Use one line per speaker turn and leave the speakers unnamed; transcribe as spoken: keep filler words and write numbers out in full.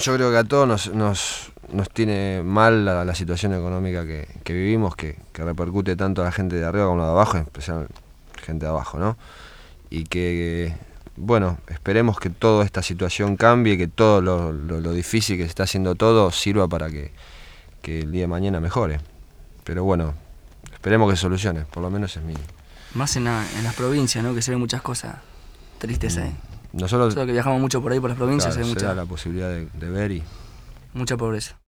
yo creo que a todos nos, nos, nos tiene mal la, la situación económica que, que vivimos, que, que repercute tanto a la gente de arriba como a la de abajo, en especial gente de abajo, ¿no? Y que, bueno, esperemos que toda esta situación cambie, que todo lo, lo, lo difícil que se está haciendo todo sirva para que, que el día de mañana mejore. Pero bueno, esperemos que se solucione, por lo menos es mi...
Más en, la, en las provincias, ¿no? Que se ven muchas cosas tristes ahí.
Nosotros,
Nosotros que viajamos mucho por ahí por las provincias,
claro,
hay
será
mucha,
la posibilidad de, de ver y...
mucha pobreza.